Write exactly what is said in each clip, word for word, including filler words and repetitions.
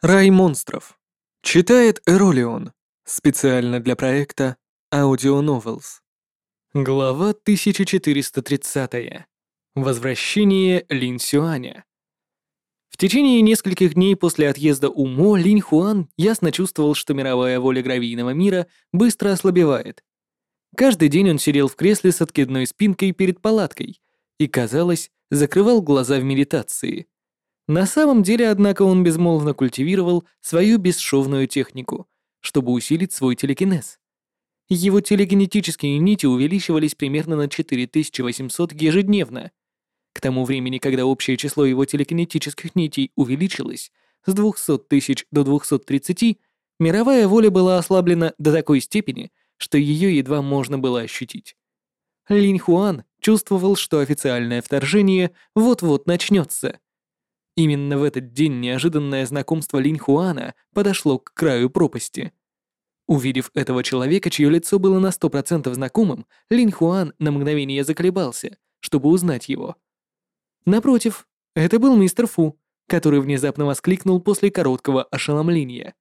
Рай монстров. Читает Эролион. Специально для проекта Audio Novels. Глава тысяча четыреста тридцать. Возвращение Линь Сюаня. В течение нескольких дней после отъезда Умо Линь Хуан ясно чувствовал, что мировая воля гравийного мира быстро ослабевает. Каждый день он сидел в кресле с откидной спинкой перед палаткой и, казалось, закрывал глаза в медитации. На самом деле, однако, он безмолвно культивировал свою бесшовную технику, чтобы усилить свой телекинез. Его теlegенетические нити увеличивались примерно на четыре тысячи восемьсот ежедневно. К тому времени, когда общее число его телекинетических нитей увеличилось с двухсот тысяч до двухсот тридцати, мировая воля была ослаблена до такой степени, что ее едва можно было ощутить. Линь Хуан чувствовал, что официальное вторжение вот-вот начнется. Именно в этот день неожиданное знакомство Линь Хуана подошло к краю пропасти. Увидев этого человека, чье лицо было на сто процентов знакомым, Линь Хуан на мгновение заколебался, чтобы узнать его. Напротив, это был мистер Фу, который внезапно воскликнул после короткого ошеломления.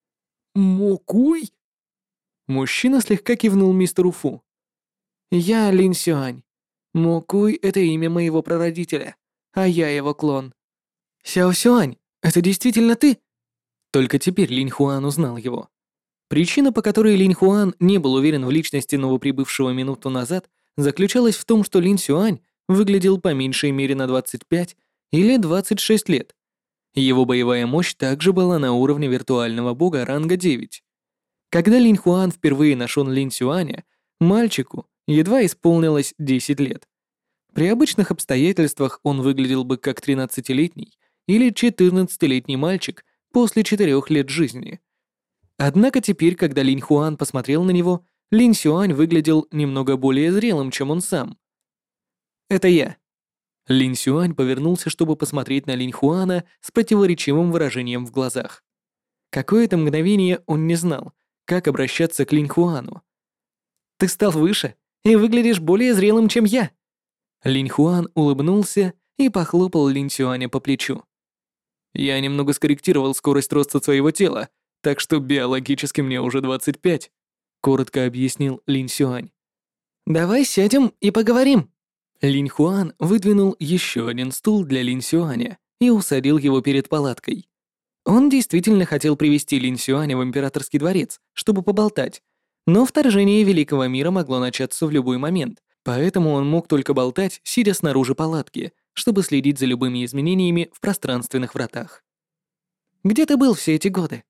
«Мокуй?» Мужчина слегка кивнул мистеру Фу. «Я Линь Сюань. Мокуй — это имя моего прародителя, а я его клон». «Сяо Сюань, это действительно ты?» Только теперь Линь Хуан узнал его. Причина, по которой Линь Хуан не был уверен в личности новоприбывшего минуту назад, заключалась в том, что Линь Сюань выглядел по меньшей мере на двадцать пять или двадцать шесть лет. Его боевая мощь также была на уровне виртуального бога ранга девять. Когда Линь Хуан впервые нашел Линь Сюаня, мальчику едва исполнилось десять лет. При обычных обстоятельствах он выглядел бы как тринадцатилетний или четырнадцатилетний мальчик после четырех лет жизни. Однако теперь, когда Линь Хуан посмотрел на него, Линь Сюань выглядел немного более зрелым, чем он сам. «Это я». Линь Сюань повернулся, чтобы посмотреть на Линь Хуана с противоречивым выражением в глазах. Какое-то мгновение он не знал, как обращаться к Линь Хуану. «Ты стал выше и выглядишь более зрелым, чем я». Линь Хуан улыбнулся и похлопал Линь Сюаня по плечу. «Я немного скорректировал скорость роста своего тела, так что биологически мне уже двадцать пять», — коротко объяснил Линь Сюань. «Давай сядем и поговорим». Линь Хуан выдвинул еще один стул для Линь Сюаня и усадил его перед палаткой. Он действительно хотел привести Линь Сюаня в императорский дворец, чтобы поболтать, но вторжение великого мира могло начаться в любой момент, поэтому он мог только болтать, сидя снаружи палатки, чтобы следить за любыми изменениями в пространственных вратах. «Где ты был все эти годы?»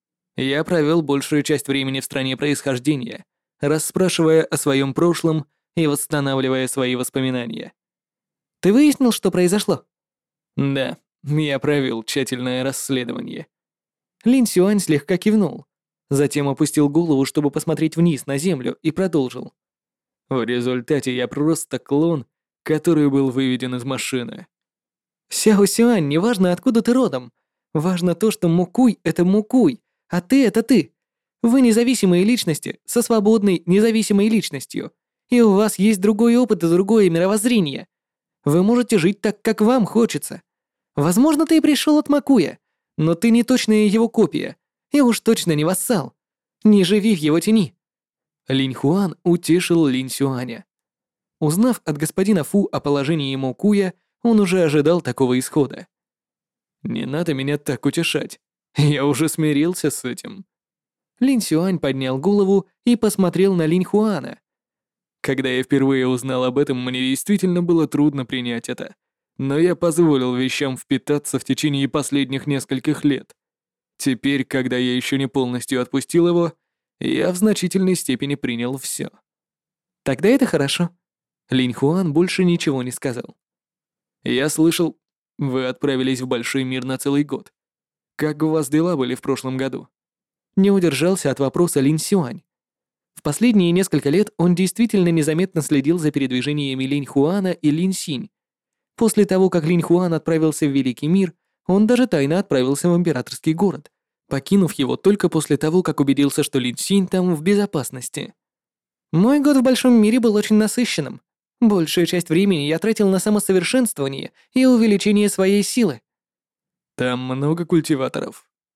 Я провел большую часть времени в стране происхождения, расспрашивая о своем прошлом и восстанавливая свои воспоминания. «Ты выяснил, что произошло?» «Да, я провел тщательное расследование». Линь Сюань слегка кивнул, затем опустил голову, чтобы посмотреть вниз на землю, и продолжил. В результате я просто клон, который был выведен из машины. «Сяо Сюань, неважно, откуда ты родом. Важно то, что Мукуй — это Мукуй, а ты — это ты. Вы независимые личности со свободной независимой личностью, и у вас есть другой опыт и другое мировоззрение. Вы можете жить так, как вам хочется. Возможно, ты и пришел от Макуя, но ты не точная его копия, и уж точно не вассал. Не живи в его тени». Линь Хуан утешил Линь Сюаня. Узнав от господина Фу о положении Мокуя, он уже ожидал такого исхода. «Не надо меня так утешать. Я уже смирился с этим». Линь Сюань поднял голову и посмотрел на Линь Хуана. Когда я впервые узнал об этом, мне действительно было трудно принять это. Но я позволил вещам впитаться в течение последних нескольких лет. Теперь, когда я еще не полностью отпустил его, я в значительной степени принял все. «Тогда это хорошо». Линь Хуан больше ничего не сказал. «Я слышал, вы отправились в большой мир на целый год. Как у вас дела были в прошлом году?» Не удержался от вопроса Линь Сюань. В последние несколько лет он действительно незаметно следил за передвижениями Линь Хуана и Линь Синь. После того, как Линь Хуан отправился в Великий мир, он даже тайно отправился в императорский город, покинув его только после того, как убедился, что Линь Синь там в безопасности. «Мой год в большом мире был очень насыщенным. Большую часть времени я тратил на самосовершенствование и увеличение своей силы». «Там много культиваторов?» —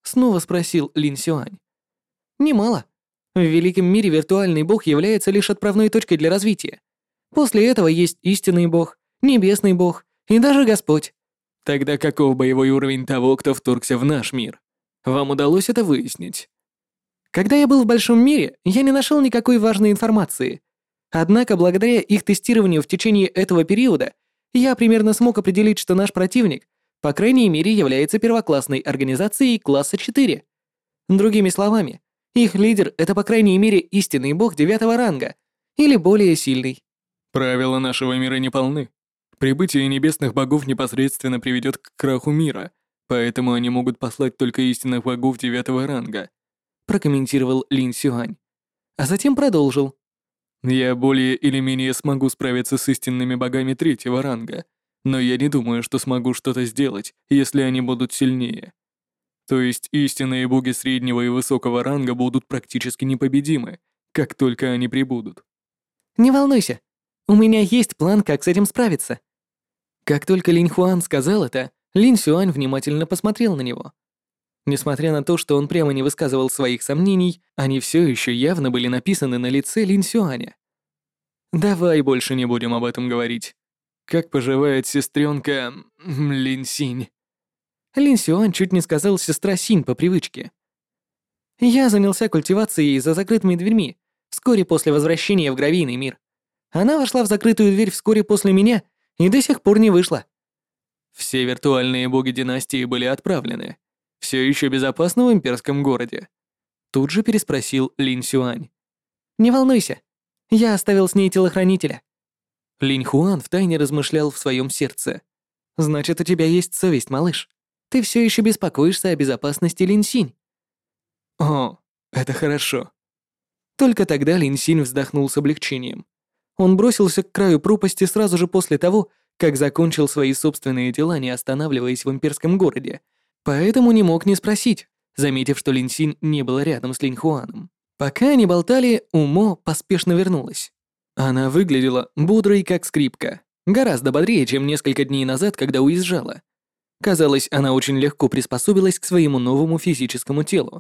Снова спросил Лин Сюань. Немало. В великом мире виртуальный бог является лишь отправной точкой для развития. После этого есть истинный бог, небесный бог и даже Господь. Тогда каков боевой уровень того, кто вторгся в наш мир? Вам удалось это выяснить? Когда я был в большом мире, я не нашел никакой важной информации. Однако, благодаря их тестированию в течение этого периода, я примерно смог определить, что наш противник, по крайней мере, является первоклассной организацией класса четыре. Другими словами, их лидер — это, по крайней мере, истинный бог девятого ранга, или более сильный. Правила нашего мира не полны. Прибытие небесных богов непосредственно приведет к краху мира, поэтому они могут послать только истинных богов девятого ранга, прокомментировал Лин Сюань. А затем продолжил. Я более или менее смогу справиться с истинными богами третьего ранга, но я не думаю, что смогу что-то сделать, если они будут сильнее. То есть истинные боги среднего и высокого ранга будут практически непобедимы, как только они прибудут. Не волнуйся, у меня есть план, как с этим справиться. Как только Линь Хуан сказал это, Лин Сюань внимательно посмотрел на него. Несмотря на то, что он прямо не высказывал своих сомнений, они все еще явно были написаны на лице Лин Сюаня. «Давай больше не будем об этом говорить. Как поживает сестренка Лин Синь?» Лин Сюань чуть не сказал «сестра Синь» по привычке. «Я занялся культивацией за закрытыми дверьми, вскоре после возвращения в гравийный мир. Она вошла в закрытую дверь вскоре после меня и до сих пор не вышла. Все виртуальные боги династии были отправлены. Все еще безопасно в имперском городе?» Тут же переспросил Лин Сюань. «Не волнуйся, я оставил с ней телохранителя». Линь Хуан втайне размышлял в своем сердце. «Значит, у тебя есть совесть, малыш. Ты все еще беспокоишься о безопасности Лин Синь». «О, это хорошо». Только тогда Лин Синь вздохнул с облегчением. Он бросился к краю пропасти сразу же после того, как закончил свои собственные дела, не останавливаясь в имперском городе, поэтому не мог не спросить, заметив, что Лин Синь не была рядом с Линь Хуаном. Пока они болтали, Умо поспешно вернулась. Она выглядела бодрой, как скрипка, гораздо бодрее, чем несколько дней назад, когда уезжала. Казалось, она очень легко приспособилась к своему новому физическому телу.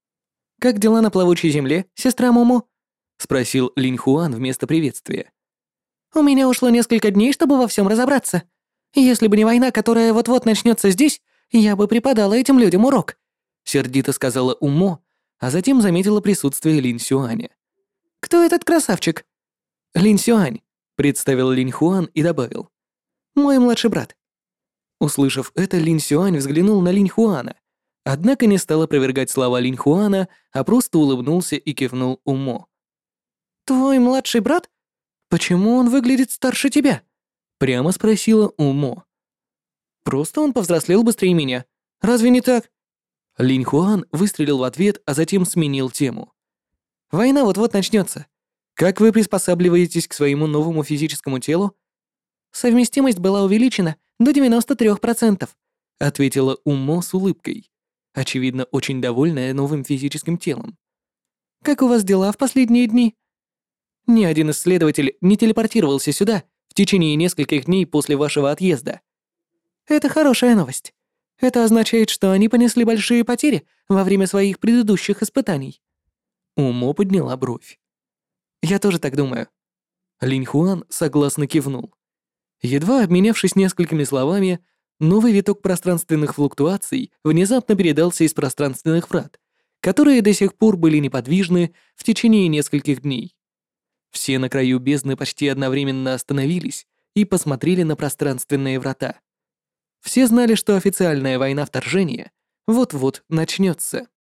«Как дела на плавучей земле, сестра Момо?» — спросил Линь Хуан вместо приветствия. «У меня ушло несколько дней, чтобы во всем разобраться. Если бы не война, которая вот-вот начнется здесь, я бы преподала этим людям урок», — сердито сказала Умо, а затем заметила присутствие Линь Сюаня. «Кто этот красавчик?» «Линь Сюань», — представил Линь Хуан и добавил. «Мой младший брат». Услышав это, Линь Сюань взглянул на Линь Хуана, однако не стал опровергать слова Линь Хуана, а просто улыбнулся и кивнул Умо. «Твой младший брат? Почему он выглядит старше тебя?» — прямо спросила Умо. «Просто он повзрослел быстрее меня. Разве не так?» Линь Хуан выстрелил в ответ, а затем сменил тему. «Война вот-вот начнется. Как вы приспосабливаетесь к своему новому физическому телу?» «Совместимость была увеличена до девяноста трёх процентов», — ответила Умо с улыбкой, очевидно, очень довольная новым физическим телом. «Как у вас дела в последние дни?» «Ни один исследователь не телепортировался сюда в течение нескольких дней после вашего отъезда». «Это хорошая новость. Это означает, что они понесли большие потери во время своих предыдущих испытаний». Умо подняла бровь. «Я тоже так думаю». Линь Хуан согласно кивнул. Едва обменявшись несколькими словами, новый виток пространственных флуктуаций внезапно передался из пространственных врат, которые до сих пор были неподвижны в течение нескольких дней. Все на краю бездны почти одновременно остановились и посмотрели на пространственные врата. Все знали, что официальная война вторжения вот-вот начнется.